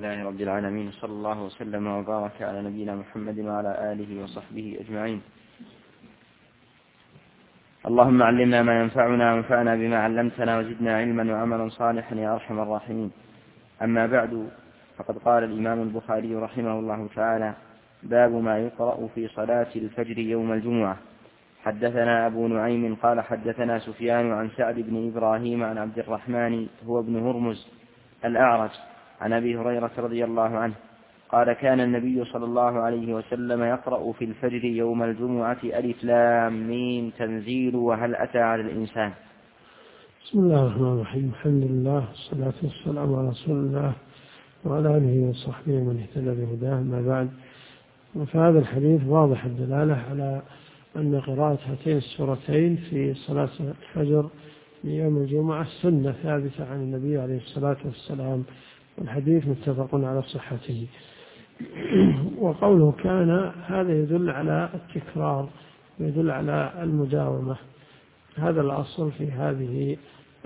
لله رب العالمين، صلى الله وسلم وبارك على نبينا محمد وعلى آله وصحبه أجمعين. اللهم علمنا ما ينفعنا وانفعنا بما علمتنا وزدنا علما وعملا صالحا يا أرحم الراحمين. أما بعد، فقد قال الإمام البخاري رحمه الله تعالى: باب ما يقرأ في صلاة الفجر يوم الجمعة. حدثنا أبو نعيم قال حدثنا سفيان عن سعد بن إبراهيم عن عبد الرحمن هو ابن هرمز الأعرج عن أبي هريرة رضي الله عنه قال: كان النبي صلى الله عليه وسلم يقرأ في الفجر يوم الجمعة ألف لام ميم تنزيل وهل أتى على الإنسان. بسم الله الرحمن الرحيم. الحمد لله والصلاة والسلام على رسول الله وعلى آله وصحبه من اهتدى بهداه. ما بعد، فهذا الحديث واضح الدلالة على أن قراءة هاتين السورتين في صلاة الفجر ليوم الجمعة سنة ثابتة عن النبي عليه الصلاة والسلام، والحديث متفق على صحته. وقوله كان هذا يدل على التكرار ويدل على المداومة. هذا الأصل في هذه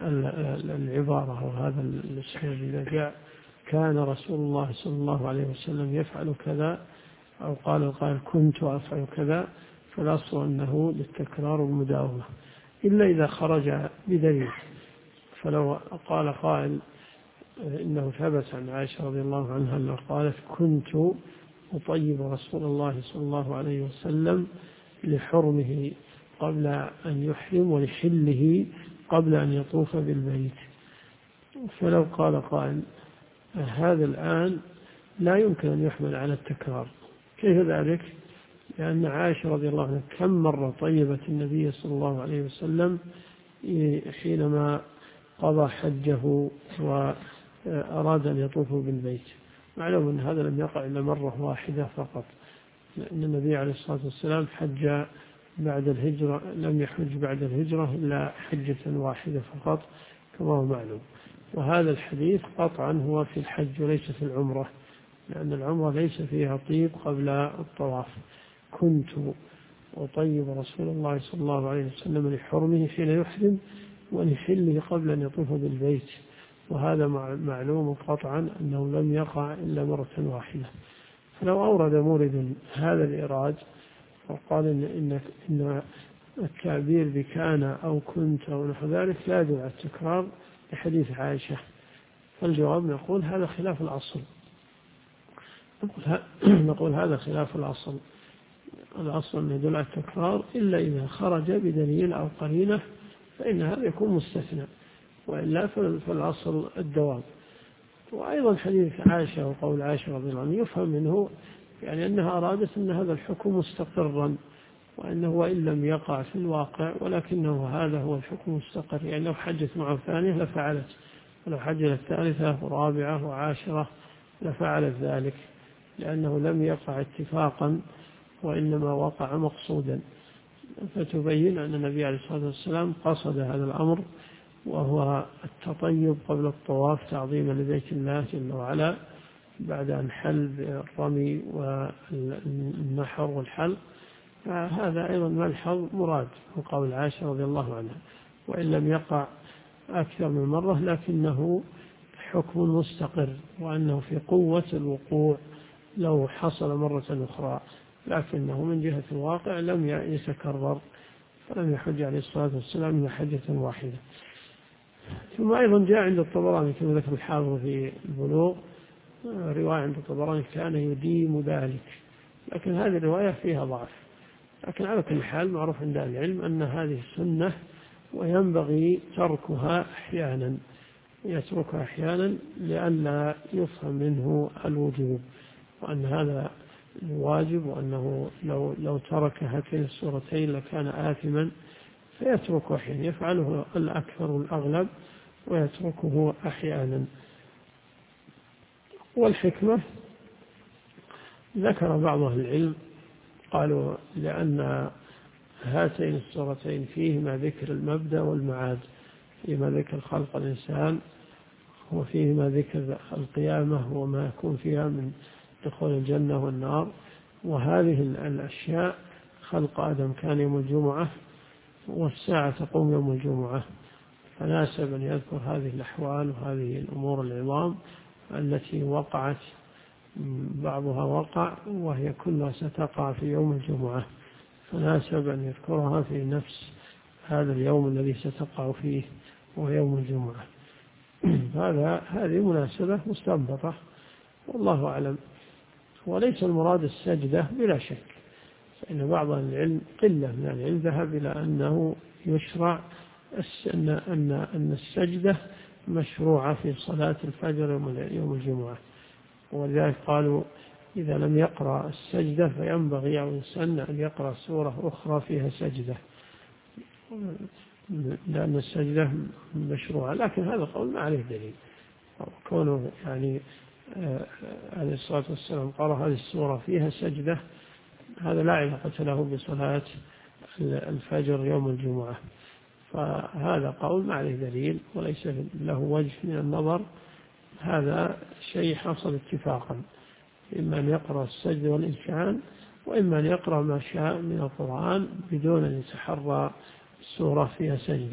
العبارة وهذا الأسلوب. إذا جاء كان رسول الله صلى الله عليه وسلم يفعل كذا، أو قال القائل كنت أفعل كذا، فالأصل أنه للتكرار والمداومة، إلا إذا خرج بدليل. فلو قال قائل إنه ثبت عن عائشة رضي الله عنها أنها قالت: كنت أطيب رسول الله صلى الله عليه وسلم لحرمه قبل أن يحرم ولحله قبل أن يطوف بالبيت. فلو قال قائل هذا الآن لا يمكن أن يحمل على التكرار. كيف ذلك؟ لأن عائشة رضي الله عنها كم مرة طيبت النبي صلى الله عليه وسلم حينما قضى حجه وأراد أن يطوف بالبيت. معلوم أن هذا لم يقع إلا مرة واحدة فقط، لأن النبي عليه الصلاة والسلام حج بعد الهجرة، لم يحج بعد الهجرة إلا حجة واحدة فقط كما هو معلوم. وهذا الحديث قطعا هو في الحج وليس في العمرة، لأن العمرة ليس فيها طيب قبل الطواف. كنت أطيب رسول الله صلى الله عليه وسلم لحرمه حين يحرم ولحله قبل أن يطوف بالبيت، وهذا معلوم قطعا أنه لم يقع إلا مرة واحدة. فلو أورد مورد هذا الإيراد وقال إن التعبير بكان أو كنت أو نحو ذلك لا يدل على التكرار لحديث عائشة، فالجواب نقول هذا خلاف الأصل. نقول هذا خلاف الأصل. الأصل أن يدل على التكرار إلا إذا خرج بدليل أو قرينة، فإن هذا يكون مستثنى، وإلا فالأصل الدوام. وأيضا حديث عائشة وقول عائشة رضي الله عنها يفهم منه يعني أنها أرادت أن هذا الحكم مستقرا، وأنه وإن لم يقع في الواقع ولكنه هذا هو الحكم مستقر. يعني لو حجت معه ثانية لفعلت، ولو حجت الثالثة ورابعة وعاشرة لفعلت ذلك، لأنه لم يقع اتفاقا وإنما وقع مقصودا. فتبين أن النبي عليه الصلاة والسلام قصد هذا الأمر، وهو التطيب قبل الطواف تعظيما لبيت الله جل وعلا بعد أن حل بالرمي والنحر والحلق. فهذا أيضا ملحظ مراد من قول عائشة رضي الله عنها، وإن لم يقع أكثر من مرة لكنه حكم مستقر، وأنه في قوة الوقوع لو حصل مرة أخرى، لكنه من جهة الواقع لم يتكرر، فلم يحج عليه الصلاة والسلام إلا حجة واحدة. ثم أيضا جاء عند الطبراني كما ذكر الحافظ في البلوغ رواية عند الطبراني كان يديم ذلك، لكن هذه الرواية فيها ضعف. لكن على كل حال معروف عند العلم أن هذه السنة وينبغي تركها أحيانا، يتركها أحيانا لئلا يفهم منه الوجوب، وأن هذا واجب، وأنه لو ترك هاتين السورتين لكان آثما، فيتركه أحيانا، يفعله الأكثر والأغلب ويتركه أحيانا. والحكمة ذكر بعض أهل العلم قالوا لأن هاتين السورتين فيهما ذكر المبدأ والمعاد، فيهما ذكر خلق الإنسان وفيهما ذكر القيامة وما يكون فيها من دخول الجنة والنار، وهذه الأشياء خلق آدم كان يوم الجمعة والساعة تقوم يوم الجمعة، فناسب أن يذكر هذه الأحوال وهذه الأمور العظام التي وقعت بعضها وقع وهي كلها ستقع في يوم الجمعة، فناسب أن يذكرها في نفس هذا اليوم الذي ستقع فيه وهو يوم الجمعة. هذه مناسبة مستنبطة والله أعلم. وليس المراد السجدة بلا شك، فإن بعض العلم قلة من العلم ذهب إلى أنه يشرع أن السجدة مشروعة في صلاة الفجر يوم الجمعة، ولذلك قالوا إذا لم يقرأ السجدة فينبغي على الإنسان أن يقرأ سورة أخرى فيها سجدة، لأن السجدة مشروعة. لكن هذا قول ما عليه دليل، كونه يعني عليه الصلاة والسلام قرأ هذه السورة فيها سجدة، هذا لا علاقة له بصلاة الفجر يوم الجمعة، فهذا قول ما عليه دليل وليس له وجه من النظر. هذا شيء حصل اتفاقا، إما أن يقرأ السجد والإمتحان، وإما أن يقرأ ما شاء من القرآن بدون أن يتحرى السورة فيها سجدة.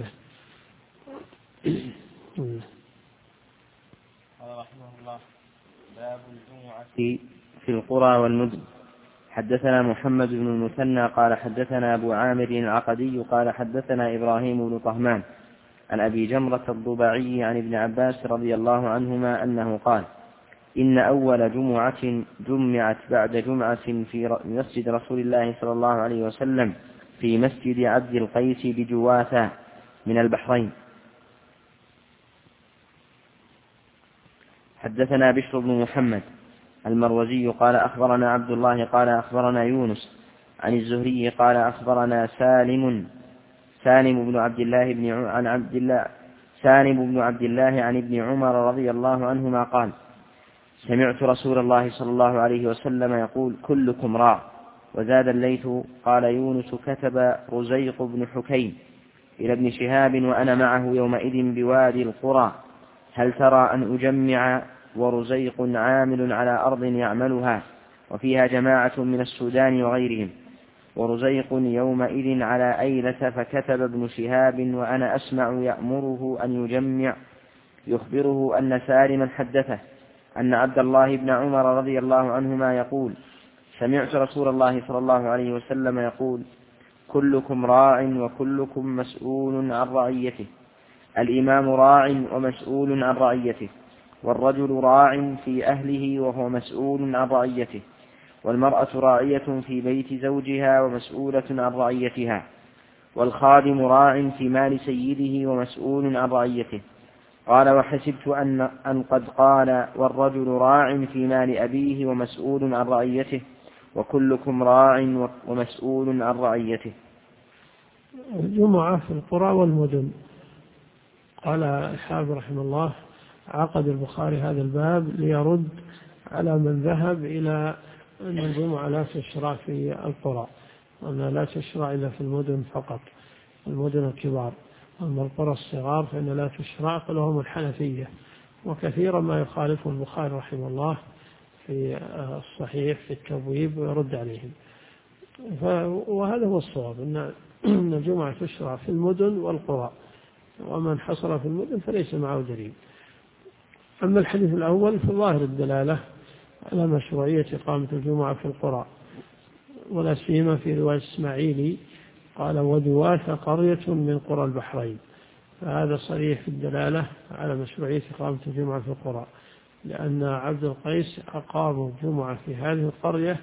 قال رحمه الله: باب الجمعة في القرى والمدن. حدثنا محمد بن المثنى قال حدثنا أبو عامر العقدي قال حدثنا إبراهيم بن طهمان عن أبي جمرة الضبعي عن ابن عباس رضي الله عنهما أنه قال: إن أول جمعة جمعت بعد جمعة في مسجد رسول الله صلى الله عليه وسلم في مسجد عبد القيس بجواثة من البحرين. حدثنا بشر بن محمد المروزي قال أخبرنا عبد الله قال أخبرنا يونس عن الزهري قال أخبرنا سالم بن عبد الله عن ابن عمر رضي الله عنهما قال: سمعت رسول الله صلى الله عليه وسلم يقول: كلكم راع. وزاد الليث قال يونس: كتب رزيق بن حكيم إلى ابن شهاب وأنا معه يومئذ بوادي القرى: هل ترى أن أجمع ورزيق عامل على أرض يعملها وفيها جماعة من السودان وغيرهم، ورزيق يومئذ على أيلة. فكتب ابن شهاب وأنا أسمع يأمره أن يجمع، يخبره أن سالما حدثه أن عبد الله بن عمر رضي الله عنهما يقول: سمعت رسول الله صلى الله عليه وسلم يقول: كلكم راع وكلكم مسؤول عن رعيته. الإمام راع ومسؤول عن رعيته، والرجل راع في أهله وهو مسؤول عن رعيته، والمرأة راعية في بيت زوجها ومسؤولة عن رعيتها، والخادم راع في مال سيده ومسؤول عن رعيته. قال: وحسبت أن قد قال: والرجل راع في مال أبيه ومسؤول عن رعيته، وكلكم راع ومسؤول عن رعيته. الجمعة في القرى والمدن. قال الحافظ رحمه الله: عقد البخاري هذا الباب ليرد على من ذهب إلى أن الجمعة لا تشرع في القرى، وأنها لا تشرع إلا في المدن فقط، المدن الكبار. أما القرى الصغار فإن لا تشرع، فلهم الحنفية، وكثيرا ما يخالف البخاري رحمه الله في الصحيح في التبويب ويرد عليهم. وهذا هو الصواب، أن الجمعة تشرع في المدن والقرى، ومن حصل في المدن فليس معه دليل. أما الحديث الأول فظاهر الدلالة على مشروعية إقامة الجمعة في القرى، ولا سيما في رواية إسماعيلي قال: ودواث قرية من قرى البحرين. فهذا صريح في الدلالة على مشروعية إقامة الجمعة في القرى، لأن عبد القيس أقام الجمعة في هذه القرية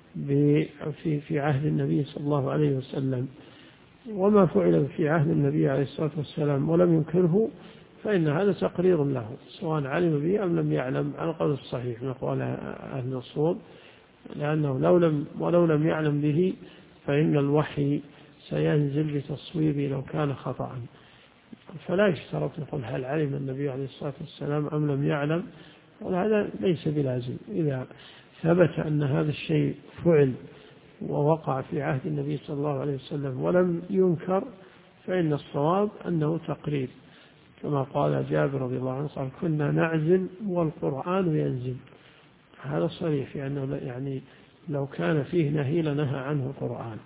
في عهد النبي صلى الله عليه وسلم، وما فعل في عهد النبي عليه الصلاة والسلام ولم ينكره فإن هذا تقرير له، سواء علم به أم لم يعلم، على القول الصحيح من أقوال أهل الأصول، لأنه ولو لم يعلم به فإن الوحي سينزل بتصويبه لو كان خطأ. فلا يشترط يقول هل علم النبي عليه الصلاة والسلام أم لم يعلم، وهذا ليس بلازم. إذا ثبت أن هذا الشيء فعل ووقع في عهد النبي صلى الله عليه وسلم ولم ينكر فإن الصواب أنه تقرير، كما قال جابر رضي الله عنه قال: كنا نعزل والقرآن ينزل. هذا صريح، يعني لو كان فيه نهي لنهى عنه القرآن.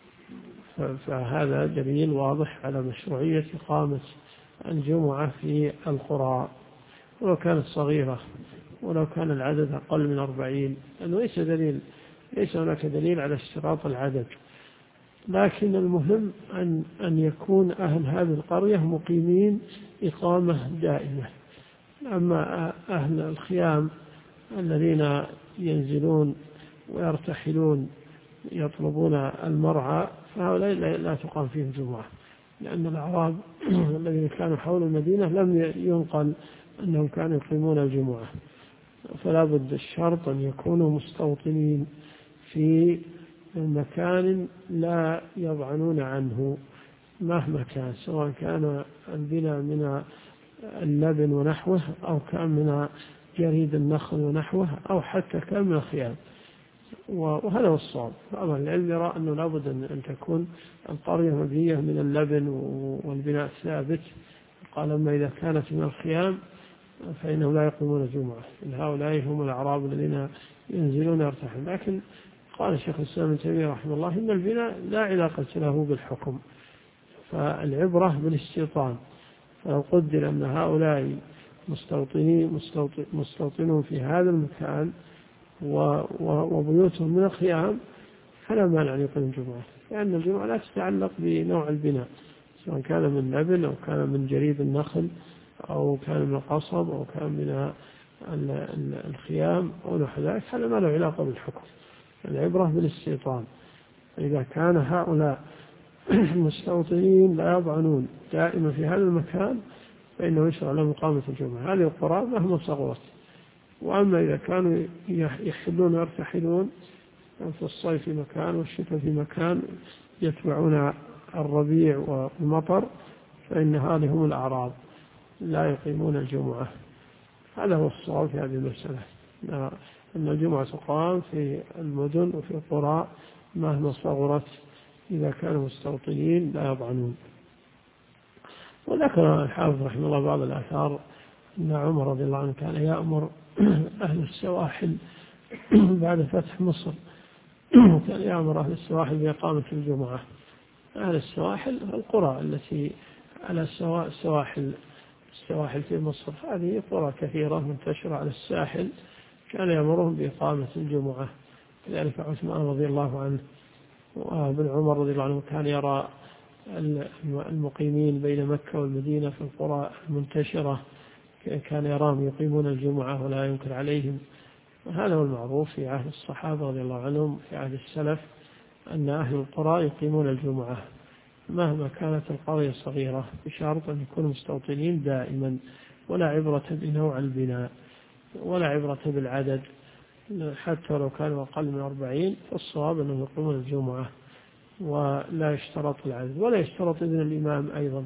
فهذا دليل واضح على مشروعية إقامة الجمعة في القرى، ولو كانت صغيرة ولو كان العدد أقل من 40، لأنه ليس هناك دليل على اشتراط العدد. لكن المهم أن يكون أهل هذه القرية مقيمين إقامة دائمة. أما أهل الخيام الذين ينزلون ويرتحلون يطلبون المرعى فهؤلاء لا تقام فيهم جمعة، لأن الأعراب الذين كانوا حول المدينة لم ينقل أنهم كانوا يقيمون الجمعة. فلا بد الشرط أن يكونوا مستوطنين في مكان لا يضعنون عنه مهما كان، سواء كان البناء من اللبن ونحوه، أو كان من جريد النخل ونحوه، أو حتى كان من الخيام. وهذا هو الصواب. بعض العلم يرى أنه لابد أن تكون القرية مبنية من اللبن والبناء ثابت. قال أما إذا كانت من الخيام فإنهم لا يقومون الجمعة، إن هؤلاء هم الأعراب الذين ينزلون يرتحلون. لكن قال الشيخ الإسلام ابن تيمية رحمه الله إن البناء لا علاقة له بالحكم، فالعبرة بالاستيطان. فلو قدر أن هؤلاء مستوطنون في هذا المكان وبيوتهم من الخيام فلا مانع أن يقيم الجمعة، لأن الجمعة لا تتعلق بنوع البناء، سواء كان من لبن أو كان من جريد النخل أو كان من القصب أو كان من الخيام أو نحو ذلك، هذا ما له علاقة بالحكم. العبرة بالاستيطان. إذا كان هؤلاء مستوطنين لا يضعنون دائما في هذا المكان فإنه يشرع لهم إقامة الجمعة، هذه القرى مهما صغرت. وأما إذا كانوا يحلون ويرتحلون في الصيف في مكان والشتاء في مكان يتبعون الربيع والمطر فإن هذه هم الأعراب لا يقيمون الجمعة. هذا هو الصواب في هذه المسألة، أن الجمعة تقام في المدن وفي القرى مهما صغرت إذا كانوا مستوطنين لا يضعنون. وذكر الحافظ رحمه الله بعض الآثار أن عمر رضي الله عنه كان يأمر أهل السواحل بعد فتح مصر، كان يأمر أهل السواحل بإقامة الجمعة. أهل السواحل القرى التي على السواحل في مصر، هذه قرى كثيرة منتشرة على الساحل، كان يأمرهم بإقامة الجمعة. لذلك عثمان رضي الله عنه وابن عمر رضي الله عنه كان يرى المقيمين بين مكة والمدينة في القرى المنتشرة كان يراهم يقيمون الجمعة ولا ينكر عليهم. وهذا هو المعروف في عهد الصحابة رضي الله عنهم في عهد السلف، أن أهل القرى يقيمون الجمعة مهما كانت القرية صغيرة، بشرط أن يكونوا مستوطنين دائما، ولا عبرة بنوع البناء ولا عبرة بالعدد، حتى لو كانوا أقل من 40 فالصواب أنهم يقيمون الجمعة ولا يشترط العدد ولا يشترط إذن الإمام أيضا.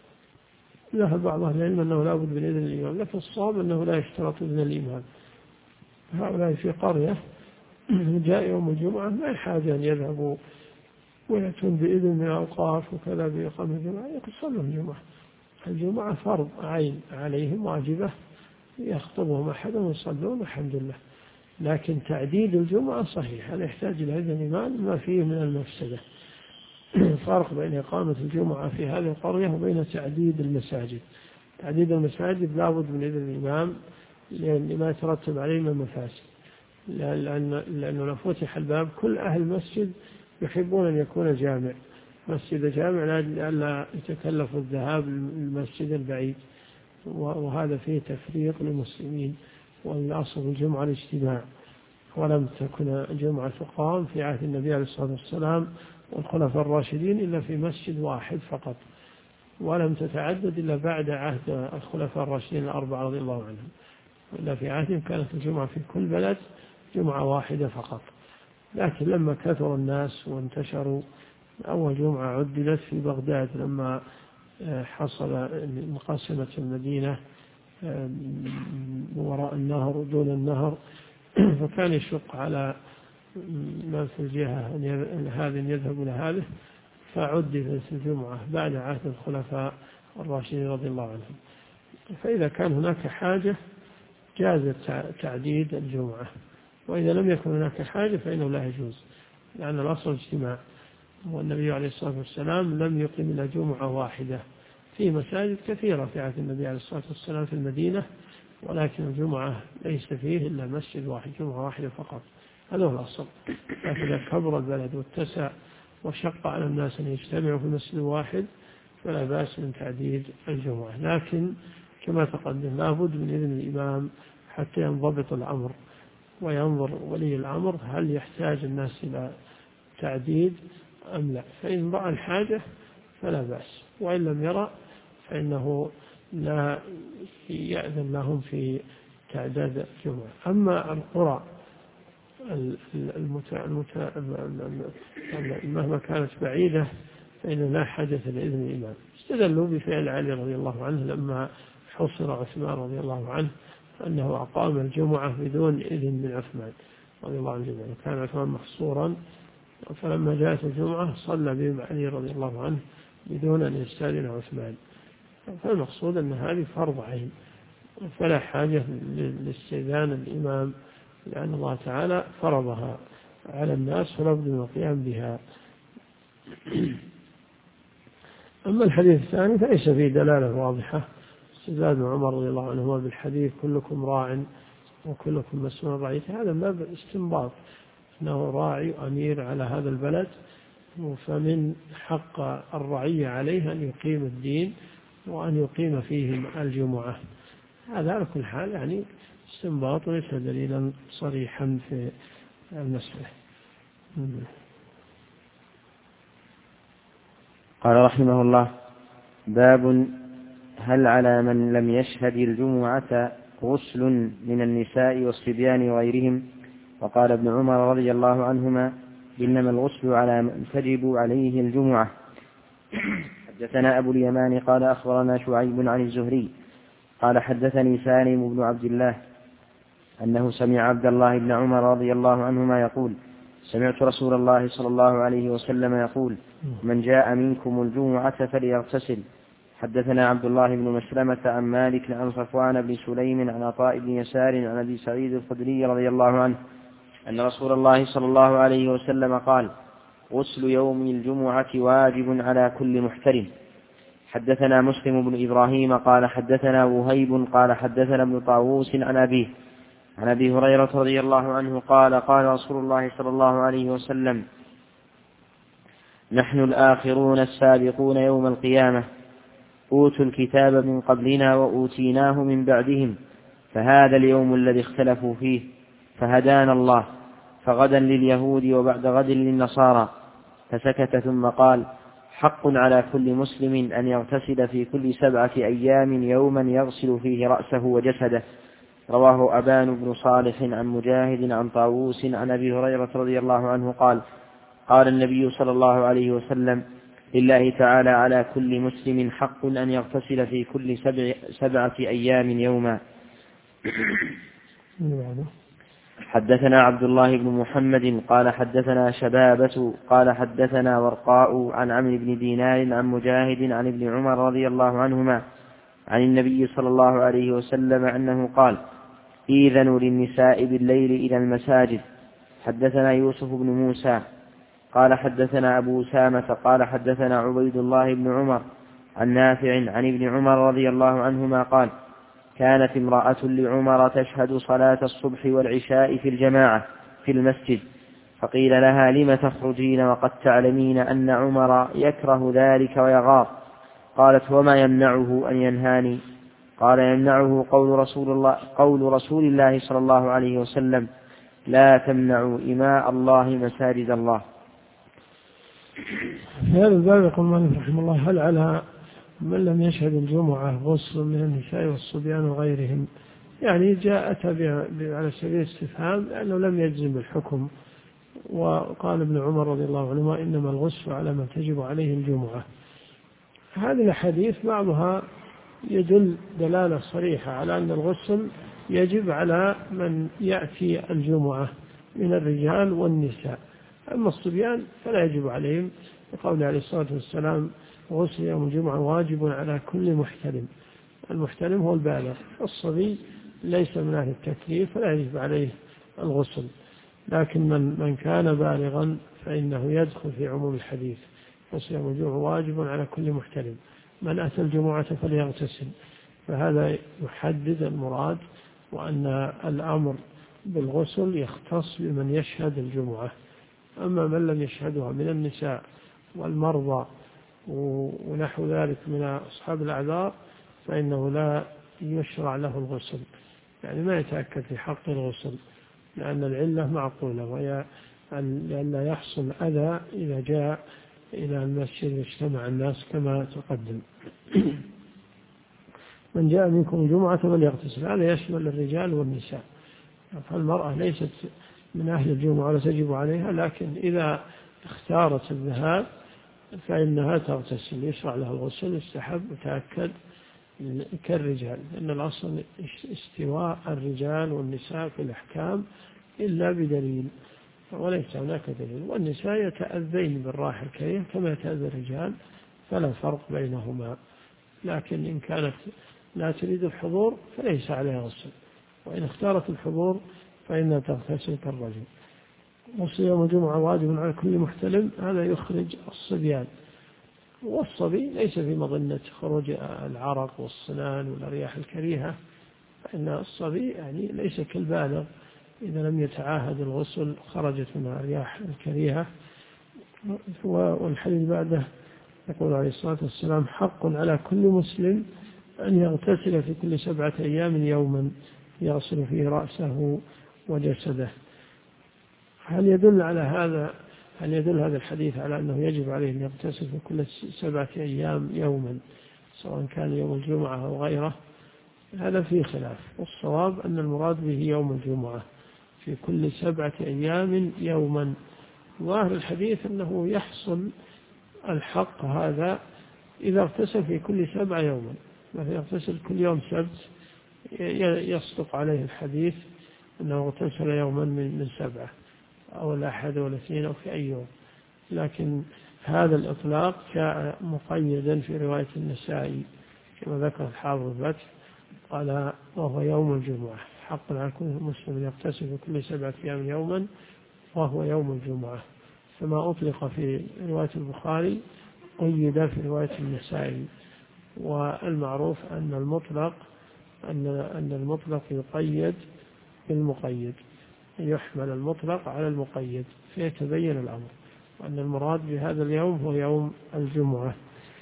ذهب بعض أهل العلم أنه لا بد من إذن الإمام، لكن الصواب أنه لا يشترط إذن الإمام. هؤلاء في قرية جاء يوم الجمعة ما يحاجة أن يذهبوا ويأتون بإذن من الأوقاف وكذا بإقامة الجمعة، يصلوا الجمعة. الجمعة فرض عين عليهم واجبة، يخطبهم أحد ويصلون الحمد لله. لكن تعديد الجمعة صحيح، هل يحتاج إلى إذن الإمام ما فيه من المفسدة. فرق بين إقامة الجمعة في هذه القرية وبين تعديد المساجد. تعديد المساجد لا بد من إذن الإمام لأن ما يترتب عليه من المفاسد، لأنه لو فتح الباب كل أهل المسجد يحبون أن يكون جامع، مسجد جامع لا يتكلف الذهاب للمسجد البعيد، وهذا فيه تفريق للمسلمين. والأصل الجمعة الاجتماع، ولم تكن الجمعة تقام في عهد النبي عليه الصلاة والسلام والخلفاء الراشدين إلا في مسجد واحد فقط، ولم تتعدد إلا بعد عهد الخلفاء الراشدين الأربعة رضي الله عنهم، إلا في عهدهم كانت الجمعة في كل بلد جمعة واحدة فقط. لكن لما كثر الناس وانتشروا، أول جمعة عدلت في بغداد لما حصل مقاسمة المدينة وراء النهر ودون النهر، فكان يشق على من في الجهة هذه يذهب إلى هذه، فعدلت الجمعة بعد عهد الخلفاء الراشدين رضي الله عنهم. فإذا كان هناك حاجة جاز تعديد الجمعة، وإذا لم يكن هناك حاجة فإنه لا يجوز، لأن الأصل اجتماع. والنبي عليه الصلاة والسلام لم يقم إلا جمعة واحدة في مساجد كثيرة في عهد النبي عليه الصلاة والسلام في المدينة، ولكن الجمعة ليس فيه إلا مسجد واحد، جمعة واحدة فقط، هذا هو الأصل. لكن إذا كبر البلد واتسع وشق على الناس أن يجتمعوا في مسجد واحد فلا بأس من تعديد الجمعة، لكن كما تقدم لا بد من إذن الإمام حتى ينضبط الأمر وينظر ولي الأمر هل يحتاج الناس إلى تعديد أم لا، فإن رأى الحاجة فلا بأس، وإن لم يرى فإنه لا يأذن لهم في تعداد الجمعة. أما القرى مهما كانت بعيدة فإن لا حاجة لإذن الإمام. استدلوا بفعل علي رضي الله عنه لما حصر عثمان رضي الله عنه أنه أقام الجمعة بدون إذن من عثمان رضي الله عنه، وكان عثمان محصورا، فلما جاءت الجمعة صلى بهم علي رضي الله عنه بدون أن يستأذن عثمان. فالمقصود أن هذه فرض عين فلا حاجة لاستئذان الإمام، لأن الله تعالى فرضها على الناس فلا بد من القيام بها. أما الحديث الثاني فليس فيه دلالة واضحة. استدلال ابن عمر رضي الله عنهما بالحديث كلكم راع وكلكم مسؤول عن رعيته، هذا باب الاستنباط أنه راعي وأمير على هذا البلد، فمن حق الرعية عليه أن يقيم الدين وأن يقيم فيهم الجمعة. هذا على كل حال يعني استنباط وليس دليلا صريحا في المسألة. قال رحمه الله: باب هل على من لم يشهد الجمعة غسل من النساء والصبيان وغيرهم؟ وقال ابن عمر رضي الله عنهما: إنما الغسل على من تجب عليه الجمعة. حدثنا أبو اليمان قال أخبرنا شعيب عن الزهري قال حدثني سالم بن عبد الله أنه سمع عبد الله بن عمر رضي الله عنهما يقول: سمعت رسول الله صلى الله عليه وسلم يقول: من جاء منكم الجمعة فليغتسل. حدثنا عبد الله بن مسلمة عن مالك عن صفوان بن سليم عن عطاء بن يسار عن أبي سعيد الخدري رضي الله عنه أن رسول الله صلى الله عليه وسلم قال: غسل يوم الجمعة واجب على كل محترم. حدثنا مسلم بن إبراهيم قال حدثنا وهيب قال حدثنا ابن طاووس عن أبي هريرة رضي الله عنه قال: قال رسول الله صلى الله عليه وسلم: نحن الآخرون السابقون يوم القيامة، أوتوا الكتاب من قبلنا وأوتيناه من بعدهم، فهذا اليوم الذي اختلفوا فيه، فهدانا الله، فغدا لليهود وبعد غد للنصارى. فسكت ثم قال: حق على كل مسلم أن يغتسل في كل 7 أيام يوما يغسل فيه رأسه وجسده. رواه أبان بن صالح عن مجاهد عن طاووس عن أبي هريرة رضي الله عنه قال: قال النبي صلى الله عليه وسلم: لله تعالى على كل مسلم حق أن يغتسل في كل 7 أيام يوما. حدثنا عبد الله بن محمد قال حدثنا شبابة قال حدثنا ورقاء عن عمرو بن دينار عن مجاهد عن ابن عمر رضي الله عنهما عن النبي صلى الله عليه وسلم أنه قال: إيذنوا للنساء بالليل إلى المساجد. حدثنا يوسف بن موسى قال حدثنا أبو أسامة قال حدثنا عبيد الله بن عمر عن نافع عن ابن عمر رضي الله عنهما قال: كانت امرأة لعمر تشهد صلاة الصبح والعشاء في الجماعة في المسجد، فقيل لها: لم تخرجين وقد تعلمين أن عمر يكره ذلك ويغار؟ قالت: وما يمنعه أن ينهاني؟ قال: يمنعه قول رسول الله صلى الله عليه وسلم: لا تمنعوا إماء الله مساجد الله. في هذا الباب يقول مالك رحمه الله: هل على من لم يشهد الجمعة غسل من النساء والصبيان وغيرهم؟ يعني جاءت على سبيل الاستفهام لأنه لم يجزم بالحكم. وقال ابن عمر رضي الله عنهما: إنما الغسل على من تجب عليه الجمعة. هذه الحديث بعضها يدل دلالة صريحة على أن الغسل يجب على من يأتي الجمعة من الرجال والنساء، أما الصبيان فلا يجب عليهم، لقوله عليه الصلاة والسلام: غسل يوم الجمعة واجب على كل محتلم. المحتلم هو البالغ، الصبي ليس من أهل التكليف فلا يجب عليه الغسل، لكن من كان بالغا فإنه يدخل في عموم الحديث. غسل يوم الجمعة واجب على كل محتلم، من أتى الجمعة فليغتسل، فهذا يحدد المراد وأن الأمر بالغسل يختص بمن يشهد الجمعة، أما من لم يشهدها من النساء والمرضى ونحو ذلك من أصحاب الأعذار فإنه لا يشرع له الغسل، يعني ما يتأكد في حق الغسل، لأن العلة معقولة، وهي لئلا يحصل أذى إذا جاء إلى المسجد واجتمع الناس كما تقدم. من جاء منكم جمعة فليغتسل، هذا يشمل الرجال والنساء، فالمرأة ليست من أهل الجمعة ولا تجب عليها، لكن إذا اختارت الذهاب فإنها تغتسل، يشرع لها الغسل، يستحب وتأكد كالرجال، لأن الأصل استواء الرجال والنساء في الأحكام إلا بدليل، وليس هناك دليل، والنساء يتأذين بالراحة الكريهة كما يتأذى الرجال، فلا فرق بينهما، لكن إن كانت لا تريد الحضور فليس عليها غسل، وإن اختارت الحضور فإنها تغتسل كالرجل. وصيام الجمعة واجب على كل محتلم، هذا يخرج الصبيان، والصبي ليس في مظنة خروج العرق والصنان والرياح الكريهة، فإن الصبي يعني ليس كالبالغ، إذا لم يتعاهد الغسل خرجت منها الرياح الكريهة. والحديث بعده يقول عليه الصلاة والسلام: حق على كل مسلم أن يغتسل في كل 7 أيام يوما يغسل فيه رأسه وجسده. هل يدل هذا الحديث على أنه يجب عليه أن يغتسل في كل 7 أيام يوما سواء كان يوم الجمعة أو غيره؟ هذا فيه خلاف، والصواب أن المراد به يوم الجمعة في كل 7 أيام يوما، ظاهر الحديث أنه يحصل الحق هذا إذا اغتسل في كل 7 يوما، مثلا يغتسل كل يوم سبت يصدق عليه الحديث أنه اغتسل يوما من 7 أو الأحد أو الاثنين أو في أي يوم، لكن هذا الإطلاق جاء مقيدا في رواية النسائي كما ذكر الحافظ الفتح، قال: وهو يوم الجمعة، حق على كل مسلم يغتسل في كل 7 أيام يوما وهو يوم الجمعة، فما أطلق في رواية البخاري قيد في رواية النسائي، والمعروف أن المطلق يقيد بالمقيد، يحمل المطلق على المقيد فيتبين الأمر، وأن المراد بهذا اليوم هو يوم الجمعة.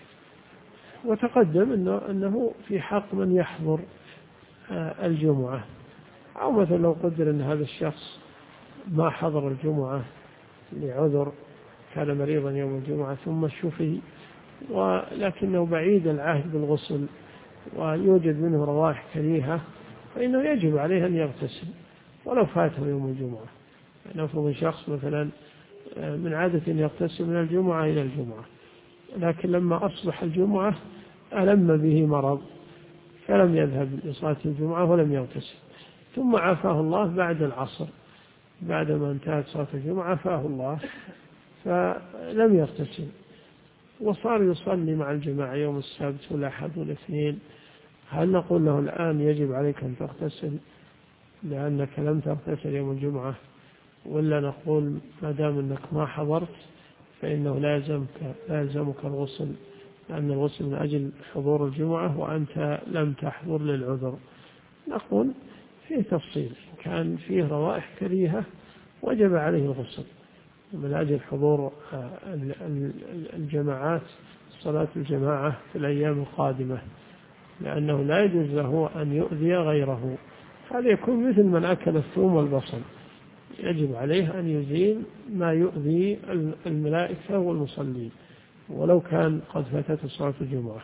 وتقدم أنه في حق من يحضر الجمعة، أو مثلا لو قدر أن هذا الشخص ما حضر الجمعة لعذر، كان مريضا يوم الجمعة ثم شفي ولكنه بعيد العهد بالغسل ويوجد منه روائح كريهة، فإنه يجب عليه أن يغتسل ولو فاته يوم الجمعة. نفرض شخص مثلا من عادة يغتسل من الجمعة إلى الجمعة، لكن لما أصبح الجمعة ألم به مرض فلم يذهب لصلاة الجمعة ولم يغتسل، ثم عافاه الله بعد العصر بعدما انتهت صلاة الجمعة، عافاه الله فلم يغتسل وصار يصلي مع الجماعة يوم السبت والأحد والاثنين، هل نقول له الآن يجب عليك أن تغتسل لأنك لم تغتسل يوم الجمعة، ولا نقول ما دام أنك ما حضرت فإنه لا يلزمك الغسل، لأن الغسل من أجل حضور الجمعة وأنت لم تحضر للعذر؟ نقول فيه تفصيل، كان فيه روائح كريهة وجب عليه الغسل من أجل حضور الجماعات، صلاة الجماعة في الأيام القادمة، لأنه لا يجوز له أن يؤذي غيره، هذا يكون مثل من أكل الثوم والبصل، يجب عليه أن يزيل ما يؤذي الملائكة والمصلين ولو كان قد فاتت صلاة الجمعة.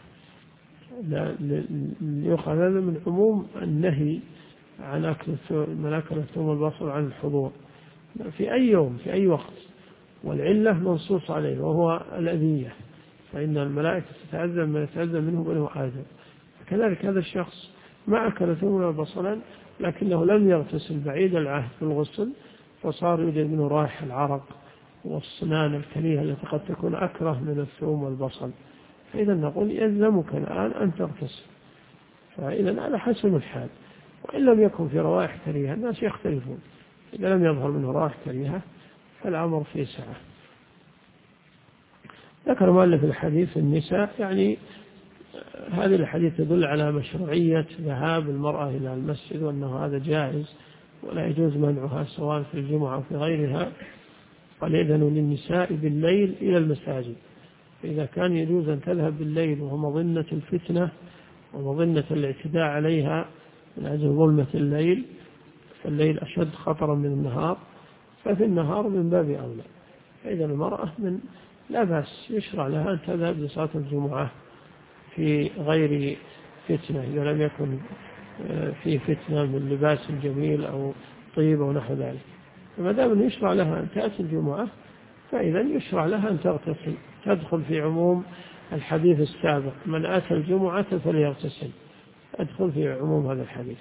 يؤخذ هذا من عموم النهي عن أكل الثوم والبصل عن الحضور في أي يوم في أي وقت، والعلة منصوص عليه وهو الأذية، فإن الملائكة تتأذى ما يتأذى منه بنو آدم، كذلك هذا الشخص ما أكل ثوما وبصلا لكنه لم يغتسل بعيد العهد بالغسل، فصار يوجد منه رائحة العرق والصنان الكريهة التي قد تكون أكره من الثوم والبصل، فإذا نقول يلزمك الآن أن تغتسل، فإذا على حسب الحال، وإن لم يكن في روائح كريهة الناس يختلفون، إذا لم يظهر منه روائح كريهة فالأمر في سعة. ذكر مؤلف الحديث النساء، يعني هذه الحديث تدل على مشروعية ذهاب المرأة إلى المسجد، وأنه هذا جائز ولا يجوز منعها سواء في الجمعة أو في غيرها. قال إذن للنساء بالليل إلى المساجد. فإذا كان يجوز أن تذهب بالليل وهو مظنة الفتنة ومظنة الاعتداء عليها من أجل ظلمة الليل، فالليل أشد خطرا من النهار، ففي النهار من باب أولى. فإذا المرأة لا بأس يشرع لها أن تذهب لصلاة الجمعة في غير فتنة، إذا لم يكن في فتنة من لباس جميل أو طيب أو نحو ذلك. فما دام يشرع لها أن تأتي الجمعة، فإذا يشرع لها أن تغتسل، تدخل في عموم الحديث السابق من أتى الجمعة فليغتسل، أدخل في عموم هذا الحديث.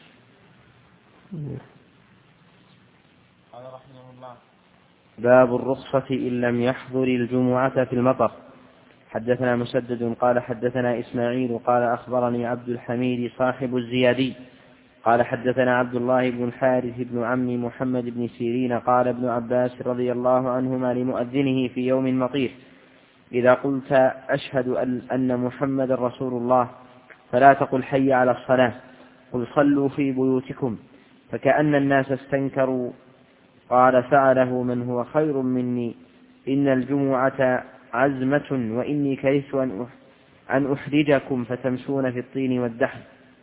قال رحمه الله: باب الرخصة إن لم يحضر الجمعة في المطر. حدثنا مسدد قال حدثنا إسماعيل قال أخبرني عبد الحميد صاحب الزيادي قال حدثنا عبد الله بن الحارث بن عم محمد بن سيرين قال ابن عباس رضي الله عنهما لمؤذنه في يوم مطير: إذا قلت أشهد أن محمد رسول الله فلا تقل حي على الصلاة، قل صلوا في بيوتكم. فكأن الناس استنكروا. قال: فعله من هو خير مني، إن الجمعة عزمة وإني كرهت أن أحرجكم فتمشون في الطين والدحل.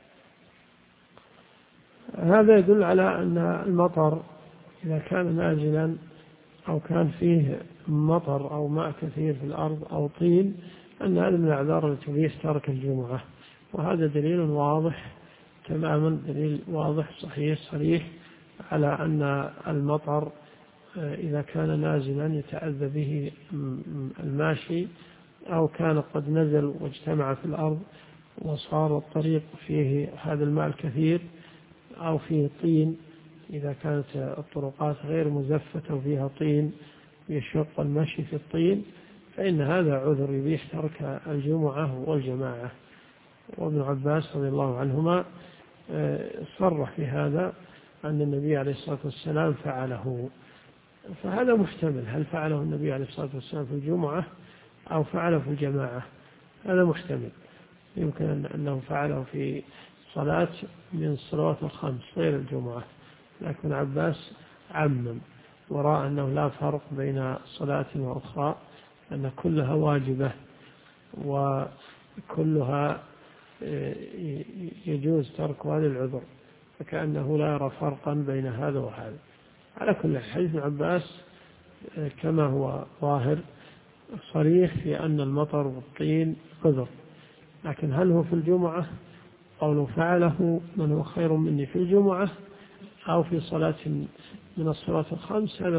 هذا يدل على أن المطر إذا كان نازلا أو كان فيه مطر أو ماء كثير في الأرض أو طين، أن هذا من الأعذار التي تبيح ترك الجمعة. وهذا دليل واضح تماما، دليل واضح صحيح صريح على أن المطر إذا كان نازلا يتأذى به الماشي، أو كان قد نزل واجتمع في الأرض وصار الطريق فيه هذا الماء الكثير، أو فيه طين، إذا كانت الطرقات غير مزفة وفيها طين يشق المشي في الطين، فإن هذا عذر يبيح ترك الجمعة والجماعة. وابن عباس رضي الله عنهما صرح في هذا أن النبي عليه الصلاة والسلام فعله. فهذا محتمل، هل فعله النبي عليه الصلاة والسلام في الجمعة أو فعله في الجماعة؟ هذا محتمل، يمكن أنه فعله في صلاة من الصلوات الخمس غير الجمعة، لكن عباس عمم ورأى أنه لا فرق بين صلاة وأخرى، أن كلها واجبة وكلها يجوز ترك هذا العذر، فكأنه لا يرى فرقا بين هذا وهذا. على كل حديث ابن عباس كما هو ظاهر صريح في أن المطر والطين عذر، لكن هل هو في الجمعة قوله فعله من هو خير مني في الجمعة أو في صلاة من الصلاة الخمس؟ هذا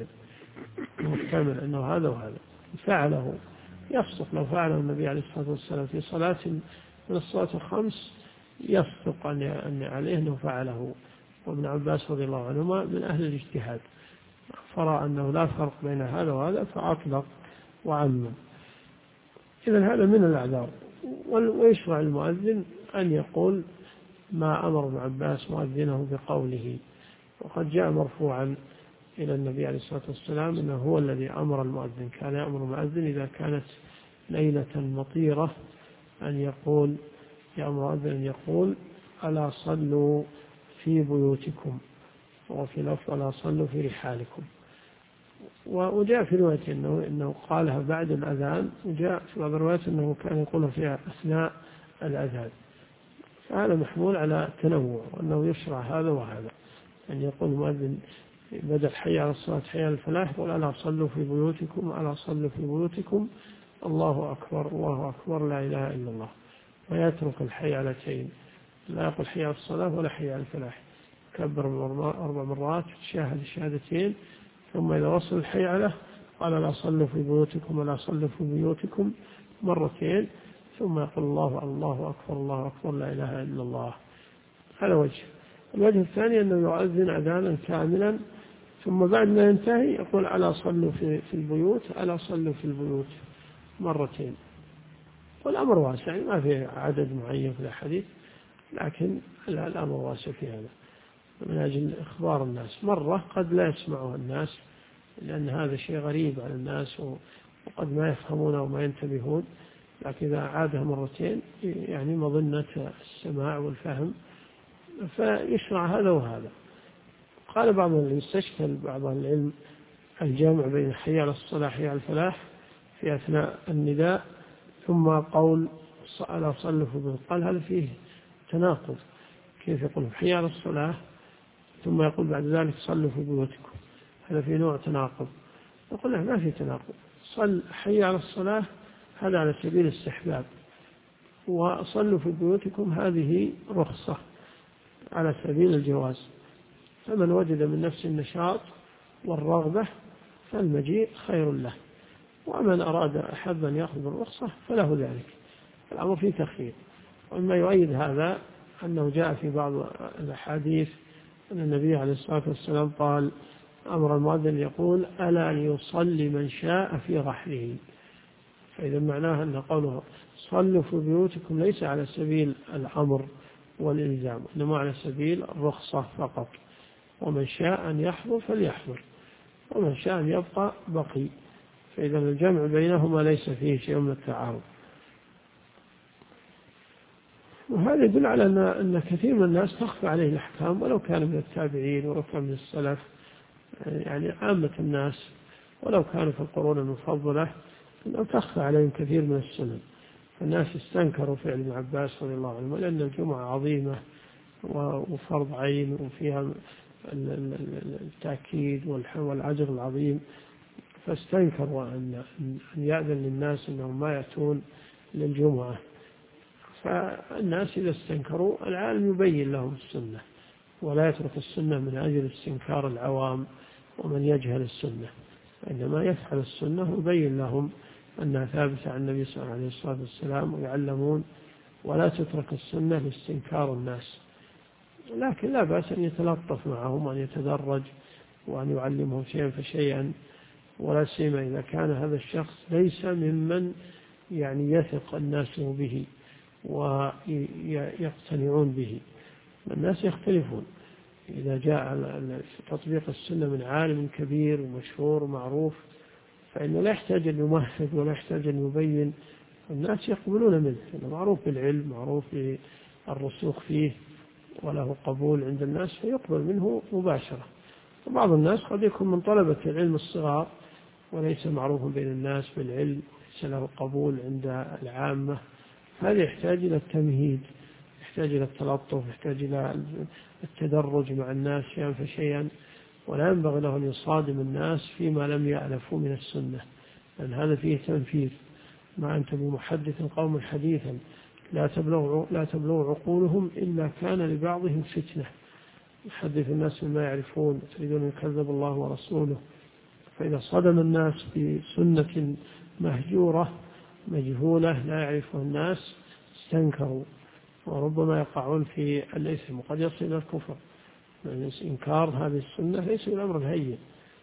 محتمل أنه هذا وهذا. فعله يصدق، لو فعله النبي عليه الصلاة والسلام في صلاة من الصلاة الخمس يصدق أن عليه أنه فعله. وابن عباس رضي الله عنهما من أهل الاجتهاد، فرأى أنه لا فرق بين هذا وهذا فأطلق وعمم. إذن هذا من الأعذار. ويشرع المؤذن أن يقول ما أمر ابن عباس مؤذنه بقوله. وقد جاء مرفوعا إلى النبي عليه الصلاة والسلام أنه هو الذي أمر المؤذن، كان يأمر المؤذن إذا كانت ليلة مطيرة أن يقول يأمر المؤذن أن يقول: ألا صلوا في بيوتكم، وفي لفظ: ألا صلوا في رحالكم. وجاء في رواية أنه قالها بعد الأذان، وجاء في بعض الروايات أنه كان يقولها فيها أثناء الأذان. فهذا محمول على التنوع، وأنه يشرع هذا وهذا، أن يقول المؤذن بدل حي على الصلاة حي على الفلاح يقول: ألا صلوا في بيوتكم، ألا صلوا في بيوتكم، الله أكبر الله أكبر لا إله إلا الله، ويترك الحي على شيء، لا يقول حي على الصلاة ولا حي على الفلاح، كبر 4 مرات، شاهد الشهادتين، ثم إذا وصل الحي عليه قال: لا صلوا في بيوتكم ولا صلوا في بيوتكم مرتين، ثم يقول: الله أكبر الله أكبر لا إله إلا الله. هذا وجه. الوجه الثاني أنه يؤذن أذانا كاملا، ثم بعد ما ينتهي يقول: ألا صلوا في البيوت، ألا صلوا في البيوت مرتين. والأمر واسع، ما في عدد معين في الحديث، لكن الأمر واسع في هذا من أجل إخبار الناس. مرة قد لا يسمعها الناس لأن هذا شيء غريب على الناس وقد ما يفهمونه وما ينتبهون، لكن إذا عادها مرتين يعني مظنة السماع والفهم فيشرع هذا وهذا. قال بعض يستشكل بعض العلم الجامع بين حي على الصلاة حي على الفلاح في أثناء النداء ثم قول ألا صلوا في بيوتكم، قال هذا فيه تناقض، كيف يقول حي على الصلاة ثم يقول بعد ذلك صلوا في بيوتكم، هذا فيه نوع تناقض. يقول له ما في تناقض، صل حي على الصلاة هذا على سبيل الاستحباب، وصلوا في بيوتكم هذه رخصة على سبيل الجواز، فمن وجد من نفس النشاط والرغبة فالمجيء خير له، ومن أراد أحب أن يأخذ الرخصة فله ذلك، الأمر فيه تخيير. وما يؤيد هذا أنه جاء في بعض الأحاديث أن النبي عليه الصلاة والسلام قال أمر المؤذن يقول ألا ليصلي من شاء في رحله، فإذا معناها أن قوله صلوا في بيوتكم ليس على سبيل الأمر والإلزام، إنما على سبيل الرخصة فقط، ومن شاء أن يحضر فليحضر ومن شاء أن يبقى بقي، فإذا الجمع بينهما ليس فيه شيء من التعارض. وهذا يدل على أن كثير من الناس تخفى عليه الأحكام ولو كان من التابعين ولو كان من السلف، يعني عامة الناس ولو كانوا في القرون المفضلة أنه تخفى عليهم كثير من السنن. الناس استنكروا فعل ابن عباس رضي الله عنه لأن الجمعة عظيمة وفرض عين وفيها التأكيد والعجر العظيم، فاستنكروا أن يأذن للناس أنهم ما يأتون للجمعة. فالناس إذا استنكروا العالم يبين لهم السنة ولا يترك السنة من أجل استنكار العوام ومن يجهل السنة، إنما يفعل السنة ويبين لهم أنها ثابتة عن النبي صلى الله عليه وسلم ويعلمون، ولا تترك السنة لاستنكار الناس. لكن لا بأس أن يتلطف معهم وأن يتدرج وأن يعلمهم شيئا فشيئا، ولا سيما إذا كان هذا الشخص ليس ممن يعني يثق الناس به ويقتنعون به. الناس يختلفون، إذا جاء تطبيق السنة من عالم كبير ومشهور ومعروف فإنه لا يحتاج أن يمهد ولا يحتاج أن يبين، الناس يقبلون منه، إنه معروف بالعلم معروف بالرسوخ فيه وله قبول عند الناس فيقبل منه مباشرة. وبعض الناس قد يكون من طلبة العلم الصغار وليس معروفا بين الناس بالعلم، ليس له قبول عند العامة، هذا يحتاج إلى التمهيد، يحتاج إلى التلطف، يحتاج إلى التدرج مع الناس شيئا فشيئا، ولا ينبغي له أن يصادم الناس فيما لم يألفوا من السنة، لأن هذا فيه تنفيذ. ما أنت بمحدث قوم حديثا لا تبلغ عقولهم إلا كان لبعضهم فتنة، يحدث الناس بما يعرفون تريدون أن يكذب الله ورسوله. فإذا صدم الناس بسنة مهجورة مجهولة لا يعرفها الناس استنكروا، وربما يقعون في الإثم وقد يصل إلى الكفر، يعني إنكار هذه السنة ليس بالأمر الهين،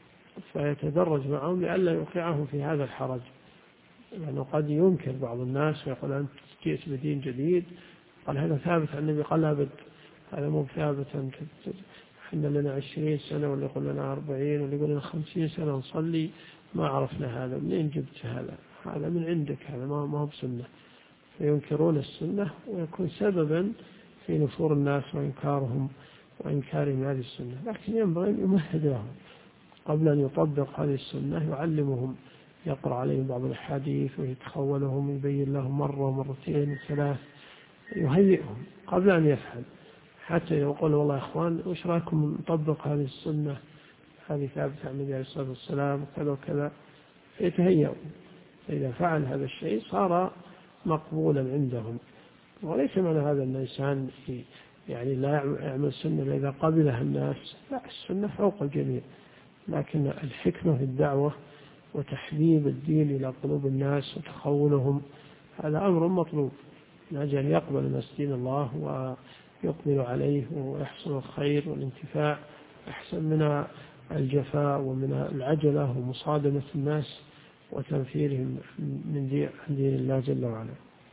فيتدرج معهم لئلا يوقعهم في هذا الحرج، لأنه قد ينكر بعض الناس ويقول أنت جئت بدين جديد، قال هذا ثابت عن النبي، قال لا بد هذا مو ثابت، احنا لنا 20 سنة واللي يقول لنا 40 واللي يقول لنا 50 سنة نصلي ما عرفنا هذا، منين جبت هذا من عندك، هذا ما هو بسنة، فينكرون السنة ويكون سببا في نفور الناس وإنكارهم وإنكارهم هذه السنة. لكن ينبغي أن يمهد لهم قبل أن يطبق هذه السنة، يعلمهم، يقرأ عليهم بعض الحديث ويتخولهم، يبين لهم مرة ومرتين وثلاث، يهيئهم قبل أن يفعل، حتى يقول والله يا إخوان وش رأيكم نطبق هذه السنة، هذه ثابتة عن النبي عليه الصلاة والسلام وكذا وكذا، فيتهيئون. فإذا فعل هذا الشيء صار مقبولا عندهم. وليس معنى هذا أن الإنسان يعني لا يعمل سنة إذا قبلها الناس، لا، السنة فوق الجميع، لكن الحكمة في الدعوة وتحبيب الدين إلى قلوب الناس وتخولهم هذا أمر مطلوب، من أجل أن يقبل الناس دين الله ويقبل عليه ويحصل الخير والانتفاع أحسن من الجفاء ومن العجلة ومصادمة الناس وتنفيرهم من دين الله جل وعلا.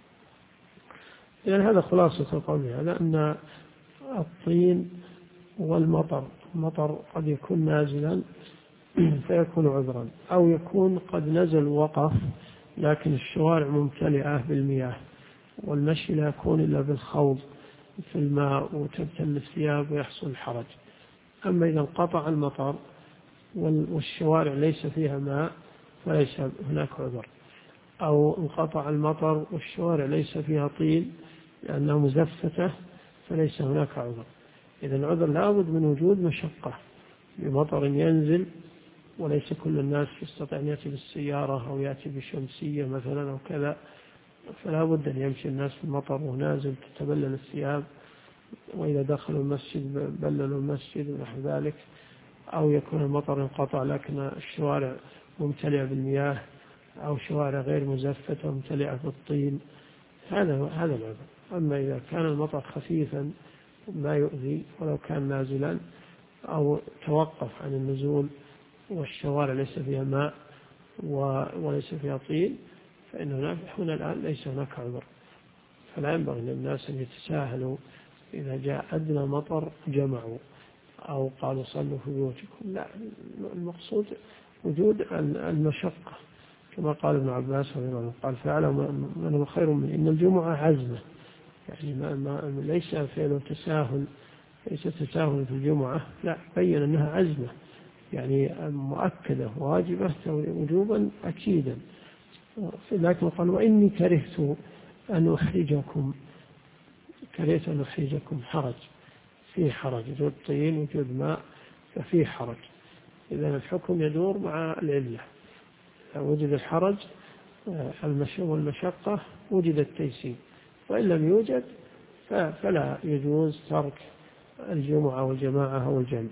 يعني هذا خلاصة القول هذا، أن الطين والمطر، المطر قد يكون نازلا فيكون عذرا، أو يكون قد نزل وقف لكن الشوارع ممتلئة بالمياه، والمشي لا يكون إلا بالخوض في الماء وتبتل الثياب ويحصل الحرج. أما إذا انقطع المطر والشوارع ليس فيها ماء فليس هناك عذر، أو انقطع المطر والشوارع ليس فيها طين لأنها مزفتة فليس هناك عذر. إذا العذر لابد من وجود مشقة بمطر ينزل، وليس كل الناس يستطيع أن يأتي بالسيارة أو يأتي بشمسية مثلا أو كذا، فلا بد أن يمشي الناس في المطر ونازل تتبلل الثياب، وإذا دخلوا المسجد بللوا المسجد ونحو ذلك، أو يكون المطر انقطع لكن الشوارع ممتلئة بالمياه، أو شوارع غير مزفتة ممتلئة بالطين، هذا العذر. أما إذا كان المطر خفيفا ما يؤذي ولو كان نازلا، أو توقف عن النزول والشوارع ليس فيها ماء وليس فيها طين، فإن هنا الآن ليس هناك عذر. فلا ينبغي للناس أن يتساهلوا إذا جاء أدنى مطر جمعوا أو قالوا صلوا في بيوتكم، لا، المقصود وجود المشقة، كما قال ابن عباس رضي الله عنه قال فعلا من هو خير من إن الجمعة عزمة، يعني ليس فعل تساهل، ليس تساهل في الجمعة، لا، بين أنها عزمة يعني مؤكدة واجبة وجوبا أكيدا. لكن قال وإني كرهت أن أحرجكم، كرهت أن أحرجكم، حرج، فيه حرج، وجود طين وجود ماء ففيه حرج. إذا الحكم يدور مع العلة، وجد الحرج والمشقة وجد التيسير، وإن لم يوجد فلا يجوز ترك الجمعة والجماعة والجمع.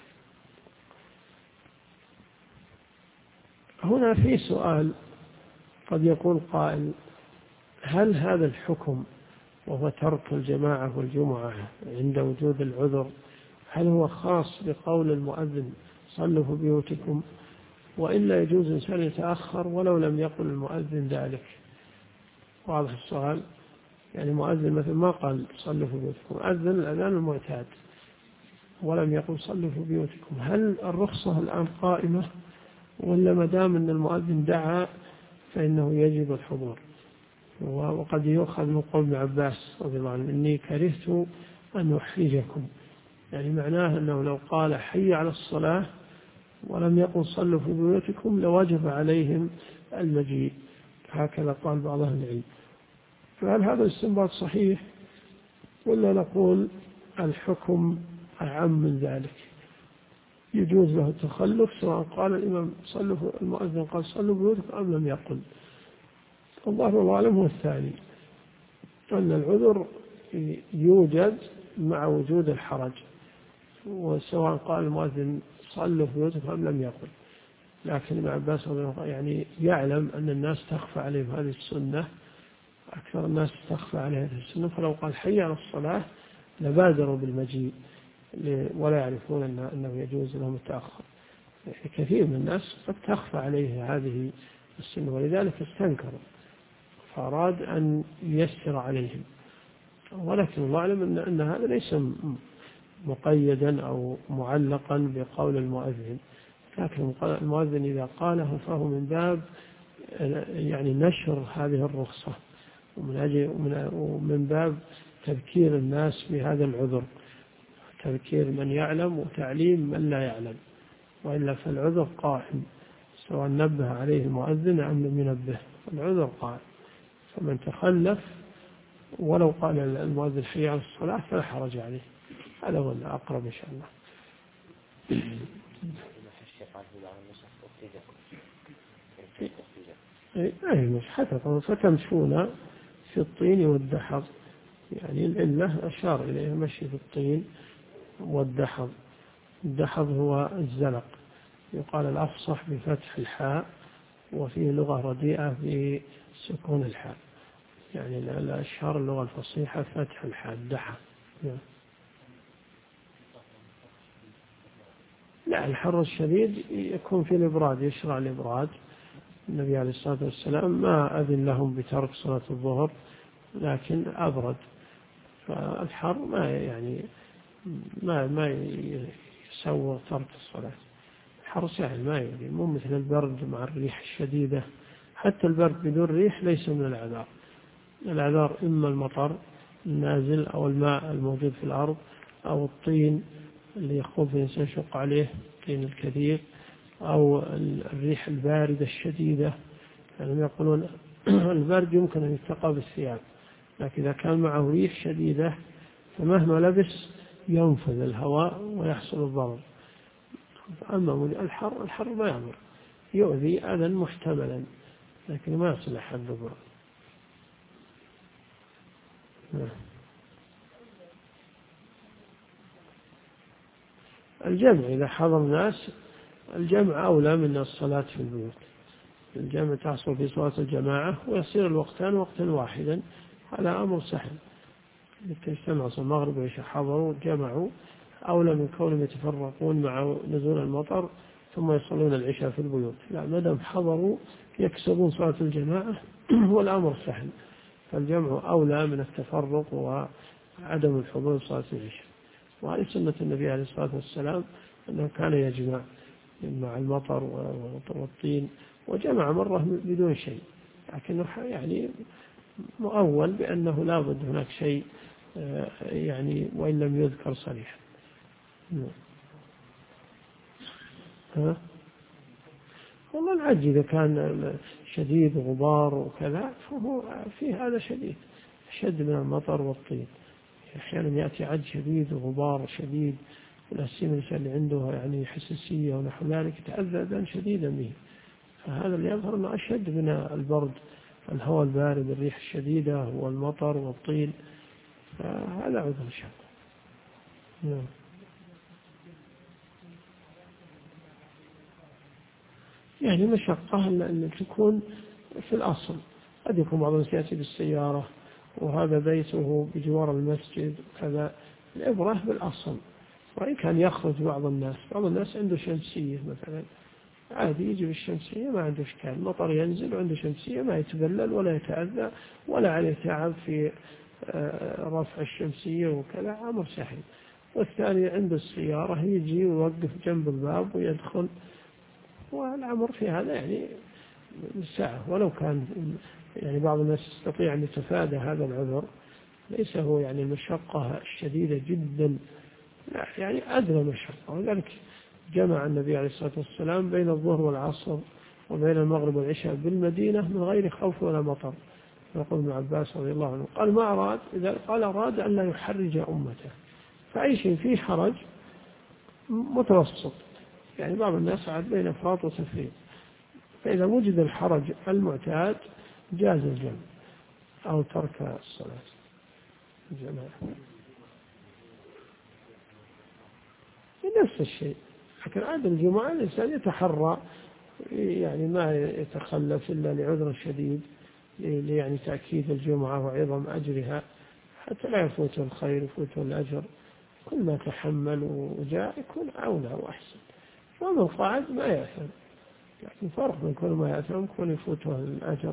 هنا في سؤال قد يقول قائل: هل هذا الحكم وهو ترك الجماعة والجمعة عند وجود العذر هل هو خاص بقول المؤذن صلوا في بيوتكم، وإلا يجوز إنسان يتأخر ولو لم يقل المؤذن ذلك؟ واضح السؤال؟ يعني المؤذن مثل ما قال صلوا في بيوتكم، أذن الأذان المعتاد ولم يقل صلوا في بيوتكم، هل الرخصة الآن قائمة، ولا ما دام أن المؤذن دعا فإنه يجب الحضور؟ وقد يؤخذ من قول ابن عباس رضي الله عنه: إني كرهت أن أحرجكم، يعني معناه أنه لو قال حي على الصلاة ولم يقل صلوا في بيوتكم لوجب عليهم المجيء، هكذا قال بعض أهل العلم. فهل هذا الاستنباط صحيح، ولا نقول الحكم أعم من ذلك، يجوز له التخلف سواء قال الإمام صلوا المؤذن قال صلوا بيوتكم أم لم يقل؟ الله أعلم هو الثاني، أن العذر يوجد مع وجود الحرج، وسواء قال المؤذن صلوا في بيوتكم أم لم يقل. لكن ابن عباس يعني يعلم أن الناس تخفى عليهم هذه السنة، أكثر الناس تخفى عليه هذه السنة، فلو قال حي على الصلاة لبادروا بالمجيء ولا يعرفون أنه يجوز لهم التأخر. كثير من الناس قد تخفى عليه هذه السنة ولذلك استنكروا، فأراد أن ييسر عليهم. ولكن الله أعلم أن هذا ليس مقيدا أو معلقا بقول المؤذن، لكن المؤذن إذا قاله فهو من باب يعني نشر هذه الرخصة، ومن باب تذكير الناس بهذا العذر، تذكير من يعلم وتعليم من لا يعلم، وإلا فالعذر قائم سواء نبه عليه المؤذن أم لم ينبه، العذر قائم. فمن تخلف ولو قال المؤذن حي على الصلاة فلا حرج عليه، هذا هو الأقرب إن شاء الله. حتى فتمشون في الطين والدحض، يعني العلة أشار إليه مشي في الطين والدحض. الدحض هو الزلق، يقال الأفصح بفتح الحاء، وفيه لغة رديئة بسكون الحاء، يعني الأشهر اللغة الفصيحة فتح الحاء الدحض. لا، الحر الشديد يكون في الإبراد، يشرع الإبراد. النبي عليه الصلاة والسلام ما أذن لهم بترك صلاة الظهر لكن أبرد، فالحر ما يسوى ترك الصلاة. الحر سهل ما يؤذي، مو مثل البرد مع الريح الشديدة حتى البرد بدون ريح ليس من الأعذار. الأعذار إما المطر النازل أو الماء الموجود في الأرض أو الطين اللي يخوف الإنسان يشق عليه الطين الكثير أو الريح الباردة الشديدة. يعني يقولون البرد يمكن أن يتقى بالثياب، لكن إذا كان معه ريح شديدة فمهما لبس ينفذ الهواء ويحصل الضرر. أما الحر ما يضر، يؤذي أذى محتملا لكن ما يصلح الضرر. الجمع إذا حضر الناس الجمع أولى من الصلاة في البيوت. الجمع تحصل في صلاة الجماعة ويصير الوقتان وقتا واحدا، هذا أمر سهل. يجتمع المغرب والعشاء حضروا جمعوا أولى من كونهم يتفرقون مع نزول المطر ثم يصلون العشاء في البيوت. لا، ما دام حضروا يكسبون صلاة الجماعة والأمر سهل، فالجمع أولى من التفرق وعدم الحضور صلاة العشاء. وهذه سنة النبي عليه الصلاة والسلام أنه كان يجمع مع المطر والطين، وجمع مرة بدون شيء، لكنه يعني مؤول بأنه لا بد هناك شيء يعني وإن لم يذكر صريحا. والله العج إذا كان شديد غبار وكذا فهو في هذا شديد أشد من المطر والطين. أحيانا يأتي عج شديد وغبار شديد والسيم اللي عنده يعني حساسية ونحو ذلك يتأذى أذى شديدا به، فهذا اللي يظهر أنه أشد من البرد، الهواء البارد الريح الشديدة والمطر والطين، فهذا عذر شاق. يعني مشقة أن تكون في الأصل. قد يكون بعض الناس يأتي بالسيارة وهذا بيته بجوار المسجد وكذا، العبرة بالأصل. وإن كان يخرج بعض الناس عنده شمسية مثلا عادي يجي بالشمسية ما عنده إشكال، مطر ينزل وعنده شمسية ما يتبلل ولا يتأذى ولا عليه تعب في رفع الشمسية وكذا، أمر سهل. والثاني عنده السيارة يجي ويوقف جنب الباب ويدخل، والأمر في هذا يعني ساعة. ولو كان يعني بعض الناس يستطيع أن يتفادى هذا العذر، ليس هو يعني المشقة الشديدة جدا، لا يعني أدنى مشقة. ولذلك جمع النبي عليه الصلاة والسلام بين الظهر والعصر وبين المغرب والعشاء بالمدينة من غير خوف ولا مطر. يقول ابن عباس رضي الله عنه قال ما أراد، إذا قال أراد أن لا يحرج أمته، فأي شيء فيه حرج متوسط، يعني بعض الناس عاد بين إفراط وتفريط، فإذا وجد الحرج المعتاد جاز الجمع أو ترك الصلاة الجماعة نفس الشيء. لكن عاد الجمعة الإنسان يتحرى يعني ما يتخلف إلا لعذر شديد، يعني تأكيد الجمعة وعظم أجرها حتى لا يفوته الخير يفوته الأجر. كل ما تحمل وجاء يكون أولى وأحسن. ومن قاعد ما يأثم، لكن فرق من كل ما يأثم كل يفوته الأجر.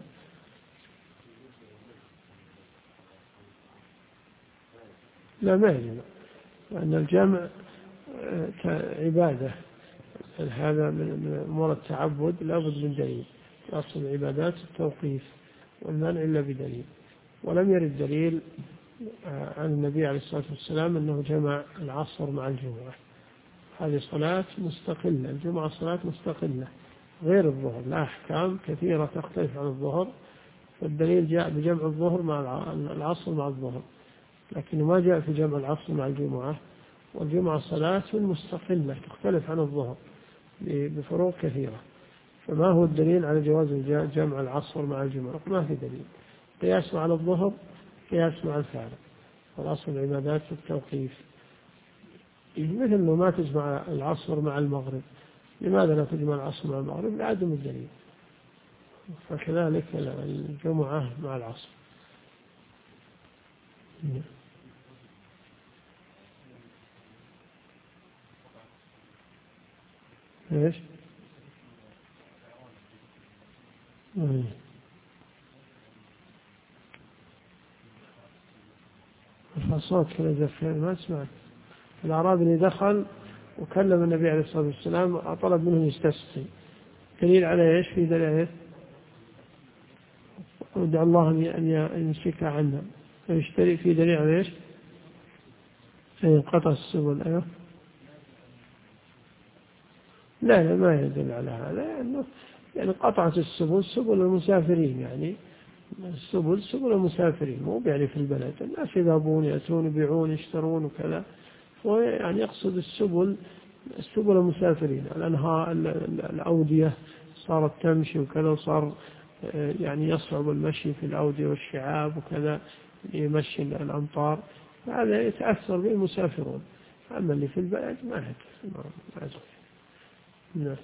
لا ما يجمع، لأن الجمع عبادة، هذا من أمور التعبد لابد من دليل. أصل العبادات التوقيف والمنع إلا بدليل، ولم يرد دليل عن النبي عليه الصلاة والسلام أنه جمع العصر مع الجمعة. هذه صلاة مستقلة، الجمعة صلاة مستقلة غير الظهر، لا أحكام كثيرة تختلف عن الظهر، والدليل جاء بجمع الظهر مع العصر مع الظهر، لكن ما جاء في جمع العصر مع الجمعة. والجمعة صلاة مستقلة تختلف عن الظهر بفروق كثيرة، فما هو الدليل على جواز جمع العصر مع الجمعة؟ ما في دليل. قياس مع الظهر قياس مع الفارق، والأصل العبادات التوقيف. مثل أنه ما تجمع العصر مع المغرب، لماذا لا تجمع العصر مع المغرب؟ لعدم الدليل. فكذلك الجمعة مع العصر. ايش؟ الصوت كذا زفير ما سمعت. الأعرابي اللي دخل وكلم النبي عليه الصلاة والسلام طلب منه يستسقي، دليل على ايش؟ في دليل ودع الله أن يمسك عنا، فيشتري في دليل على إيش؟ قطع السبل. أيوه. لا ما يدل على هذا، يعني قطعت السبل سبل المسافرين، يعني السبل سبل المسافرين، مو يعني في البلد الناس يذهبون يأتون يبيعون يشترون وكذا، يعني يقصد السبل المسافرين. الأنهار الأودية صارت تمشي وكذا، وصار يعني يصعب المشي في الأودية والشعاب وكذا، يمشي الأمطار، هذا يتأثر به المسافرون. أما اللي في البلد ما يتأثر. نعم.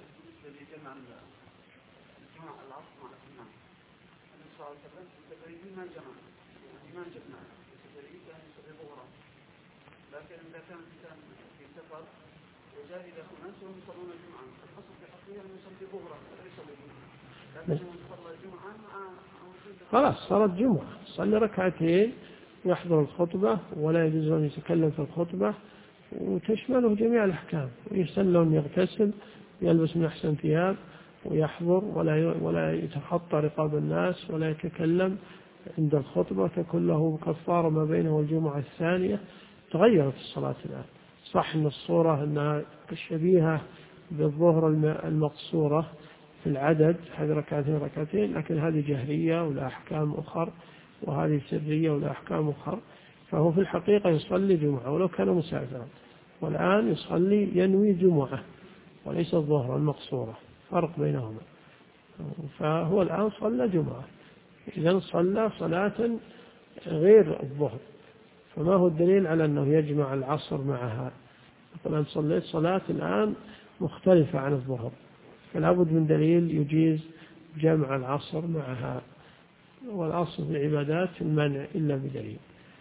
لكن إذا كان في سفر وجاء إلى أناس وهم يصلون الجمعة، الأصل في حقيقة أن يصلي ظهرا وليس الجمعة، لكنه صلى الجمعة خلاص صارت جمعة، صلي ركعتين ويحضر الخطبة ولا يجوز أن يتكلم في الخطبة، وتشمله جميع الأحكام، ويسن له أن يغتسل ويلبس من أحسن ثياب ويحضر ولا يتخطى رقاب الناس ولا يتكلم عند الخطبة، تكون له كفارة ما بينه والجمعة الثانية. تغيرت الصلاة الآن، صح أن الصورة أنها شبيهة بالظهر المقصورة في العدد، هذه ركعتين، لكن هذه جهرية ولا أحكام أخر، وهذه سرية ولا أحكام أخر. فهو في الحقيقة يصلي جمعة ولو كان مسافرا، والآن يصلي ينوي جمعة وليس الظهر المقصورة، فرق بينهما. فهو الآن صلى جمعة، إذن صلى صلاة غير الظهر، فما هو الدليل على أنه يجمع العصر معها؟ مثلا صليت صلاة الآن مختلفة عن الظهر، فلا بد من دليل يجيز جمع العصر معها، والأصل في العبادات المنع إلا بدليل.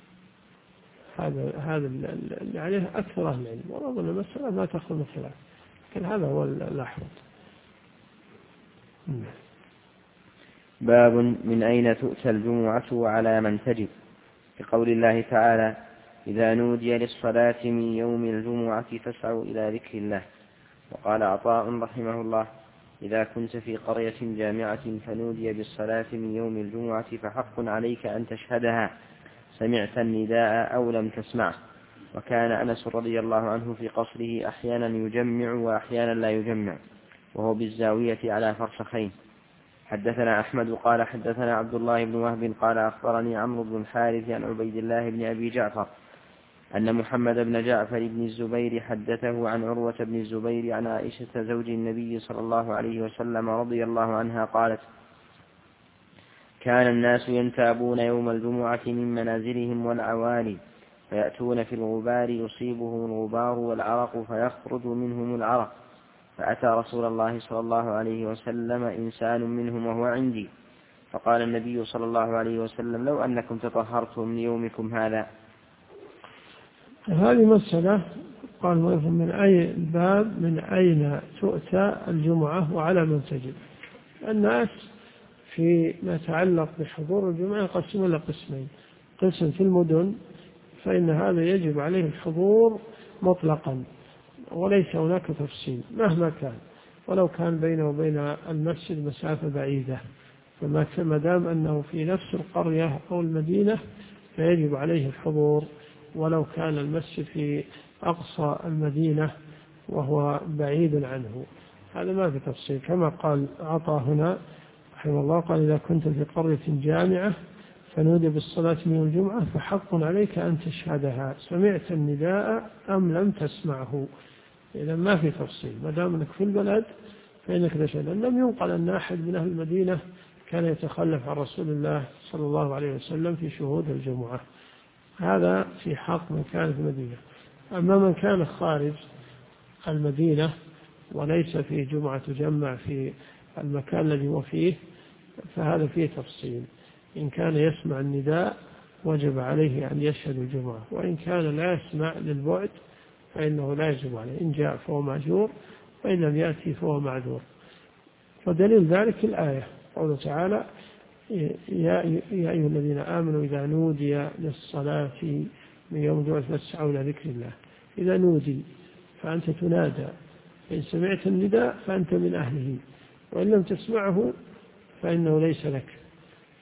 هذا اللي عليه أكثر أهل العلم، ورغم المسألة ما تخلو من خلاف، لكن هذا هو الأحوط. باب من أين تؤتى الجمعة وعلى من تجب، بقول الله تعالى: إذا نودي للصلاة من يوم الجمعة فاسعوا إلى ذكر الله. وقال عطاء رحمه الله: إذا كنت في قرية جامعة فنودي بالصلاة من يوم الجمعة فحق عليك أن تشهدها، سمعت النداء أو لم تسمعه. وكان أنس رضي الله عنه في قصره أحيانا يجمع وأحيانا لا يجمع، وهو بالزاوية على فرسخين. حدثنا أحمد قال حدثنا عبد الله بن وهب قال أخبرني عمرو بن الحارث عن عبيد الله بن أبي جعفر أن محمد بن جعفر بن الزبير حدثه عن عروة بن الزبير عن عائشة زوج النبي صلى الله عليه وسلم رضي الله عنها قالت: كان الناس ينتابون يوم الجمعة من منازلهم والعوالي، فيأتون في الغبار يصيبهم الغبار والعرق فيخرج منهم العرق، فأتى رسول الله صلى الله عليه وسلم إنسان منهم وهو عندي، فقال النبي صلى الله عليه وسلم: لو أنكم تطهرتم من يومكم هذا. هذه مسألة قال من أي باب من أين تؤتى الجمعة وعلى من تجب. الناس فيما يتعلق بحضور الجمعة يقسم إلى قسمين: قسم في المدن فإن هذا يجب عليه الحضور مطلقا وليس هناك تفصيل مهما كان، ولو كان بينه وبين المسجد مسافة بعيدة، فما دام أنه في نفس القرية أو المدينة فيجب عليه الحضور، ولو كان المسجد في أقصى المدينة وهو بعيد عنه. هذا ما في تفصيل، كما قال عطاء هنا رحمه الله قال: إذا كنت في قرية جامعة فنودي بالصلاة من الجمعة فحق عليك أن تشهدها، سمعت النداء أم لم تسمعه. إذا ما في تفصيل، ما دام أنك في البلد فإنك تشهد. لم ينقل أن أحد من أهل المدينة كان يتخلف عن رسول الله صلى الله عليه وسلم في شهود الجمعة، هذا في حق من كان في المدينة. أما من كان خارج المدينة وليس في جمعة تجمع في المكان الذي هو فيه فهذا فيه تفصيل. إن كان يسمع النداء وجب عليه أن يشهد الجمعة، وإن كان لا يسمع للبعد فإنه لا يجب عليه، إن جاء فهو مأجور وإن لم يأتي فهو معذور. ودليل ذلك الآية قوله تعالى: يا أيها الذين آمنوا إذا نودي للصلاة من يوم الجمعة فاسعوا إلى ذكر الله. إذا نودي فأنت تنادى، فإن سمعت النداء فأنت من أهله، وإن لم تسمعه فإنه ليس لك.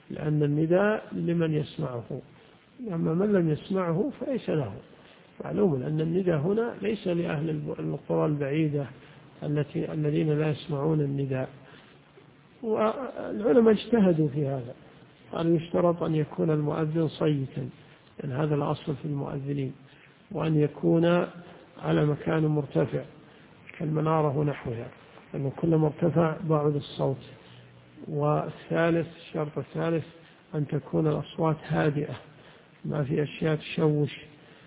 لأن النداء لمن يسمعه، أما من لم يسمعه فليس له. معلوم أن النداء هنا ليس لأهل القرى البعيدة الذين لا يسمعون النداء. والعلماء اجتهدوا في هذا، قالوا يشترط أن يكون المؤذن صيتا، لأن هذا الأصل في المؤذنين، وأن يكون على مكان مرتفع كالمنارة ونحوها، لأن كل مرتفع بعد الصوت. والثالث، الشرط الثالث أن تكون الأصوات هادئة، ما في أشياء تشوش.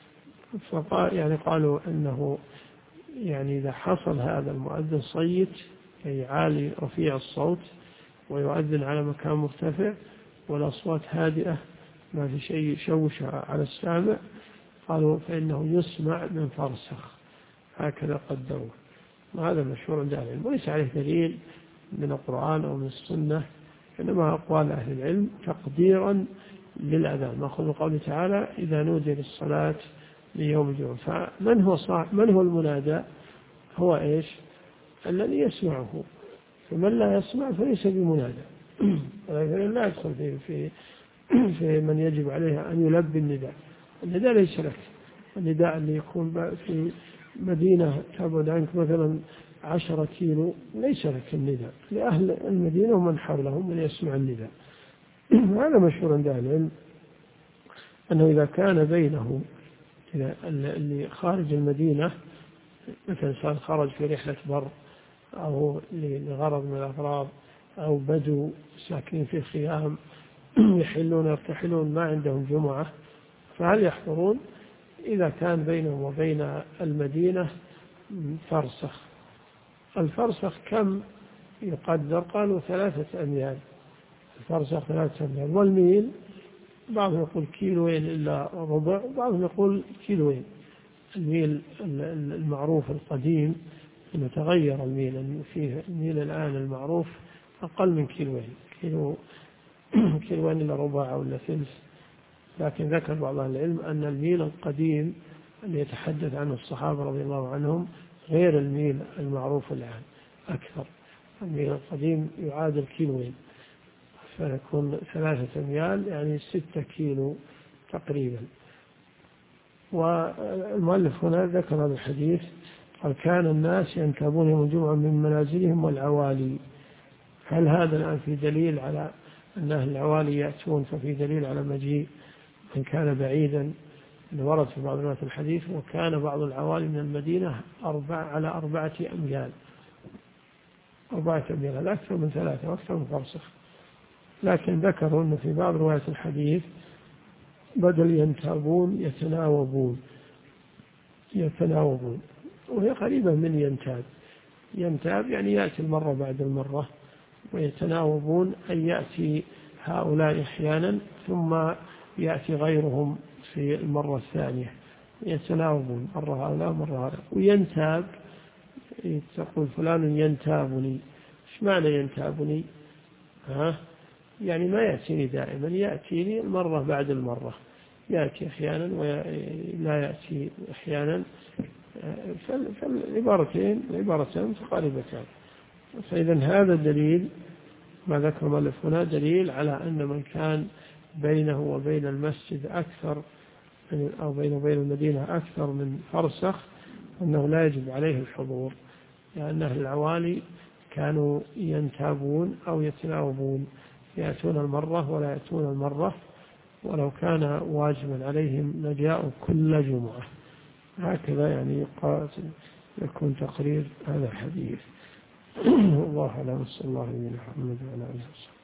قالوا أنه إذا حصل هذا المؤذن صيت، أي عالي رفيع الصوت، ويؤذن على مكان مرتفع والأصوات هادئة ما في شيء يشوش على السامع، قالوا فإنه يسمع من فرسخ، هكذا قدروه. وهذا مشهور عند أهل العلم، وليس عليه دليل من القرآن أو من السنة، إنما أقوال أهل العلم تقديرا للأذان، مأخوذ من قوله تعالى إذا نودي للصلاة ليوم الجمعة. من هو المنادى؟ هو إيش؟ الذي يسمعه. فمن لا يسمع فليس بمنادى، ولكن لا يدخل في من يجب عليه أن يلبي النداء. النداء ليس لك. النداء اللي يكون في مدينة تبعد عنك مثلا 10 كيلو ليس لك النداء، لأهل المدينة ومن حولهم من يسمع النداء. هذا مشهور عند أهل العلم أنه إذا كان بينه اللي خارج المدينة، مثلا إنسان خرج في رحلة بر أو لغرض من الأغراض، أو بدو ساكنين في خيام يرتحلون ما عندهم جمعة، فهل يحضرون؟ إذا كان بينهم وبين المدينة فرسخ. الفرسخ كم يقدر؟ قالوا 3 أميال. الفرسخ 3 أميال، والميل بعضهم يقول 2 كيلو إلا ربع، وبعضهم يقول 2 كيلو. الميل المعروف القديم إنه تغير الميل، إنه فيه الميل الآن المعروف أقل من 2 كيلو، 2 كيلو إلا ربع أو إلا ثلث. لكن ذكر بعض أهل العلم أن الميل القديم اللي يتحدث عنه الصحابة رضي الله عنهم غير الميل المعروف الآن، أكثر. الميل القديم يعادل 2 كيلو، فيكون 3 أميال يعني 6 كيلو تقريبا. والمؤلف هنا ذكر هذا الحديث، قال كان الناس ينكبون يوم الجمعة من منازلهم والعوالي. هل هذا الآن في دليل على أن أهل العوالي يأتون؟ ففي دليل على مجيء من كان بعيدا، ورد في بعض روايات الحديث وكان بعض العوالي من المدينة على 4 أميال. 4 أميال هذا أكثر من 3 وأكثر من فرسخ. لكن ذكروا أن في بعض روايات الحديث بدل ينتابون يتناوبون، وهي قريبة من ينتاب يعني يأتي المرة بعد المرة، ويتناوبون أن يأتي هؤلاء أحيانا ثم يأتي غيرهم في المرة الثانية، يتناوبون مرة هؤلاء مرة هؤلاء. وينتاب، تقول فلان ينتابني، إيش معنى ينتابني؟ يعني ما يأتيني دائما، يأتيني المرة بعد المرة، يأتي أحيانا ولا يأتي أحيانا. فالعبارتين متقاربتان. فإذا هذا دليل ما ذكر المؤلف هنا، دليل على أن من كان بينه وبين المسجد أكثر أو بينه وبين المدينة أكثر من فرسخ أنه لا يجب عليه الحضور، لأن أهل العوالي كانوا ينتابون أو يتناوبون، يأتون المرة ولا يأتون المرة، ولو كان واجبا عليهم لجاءوا كل جمعة. هكذا يعني يكون تقرير هذا الحديث. الله أعلم، صلى الله عليه وسلم.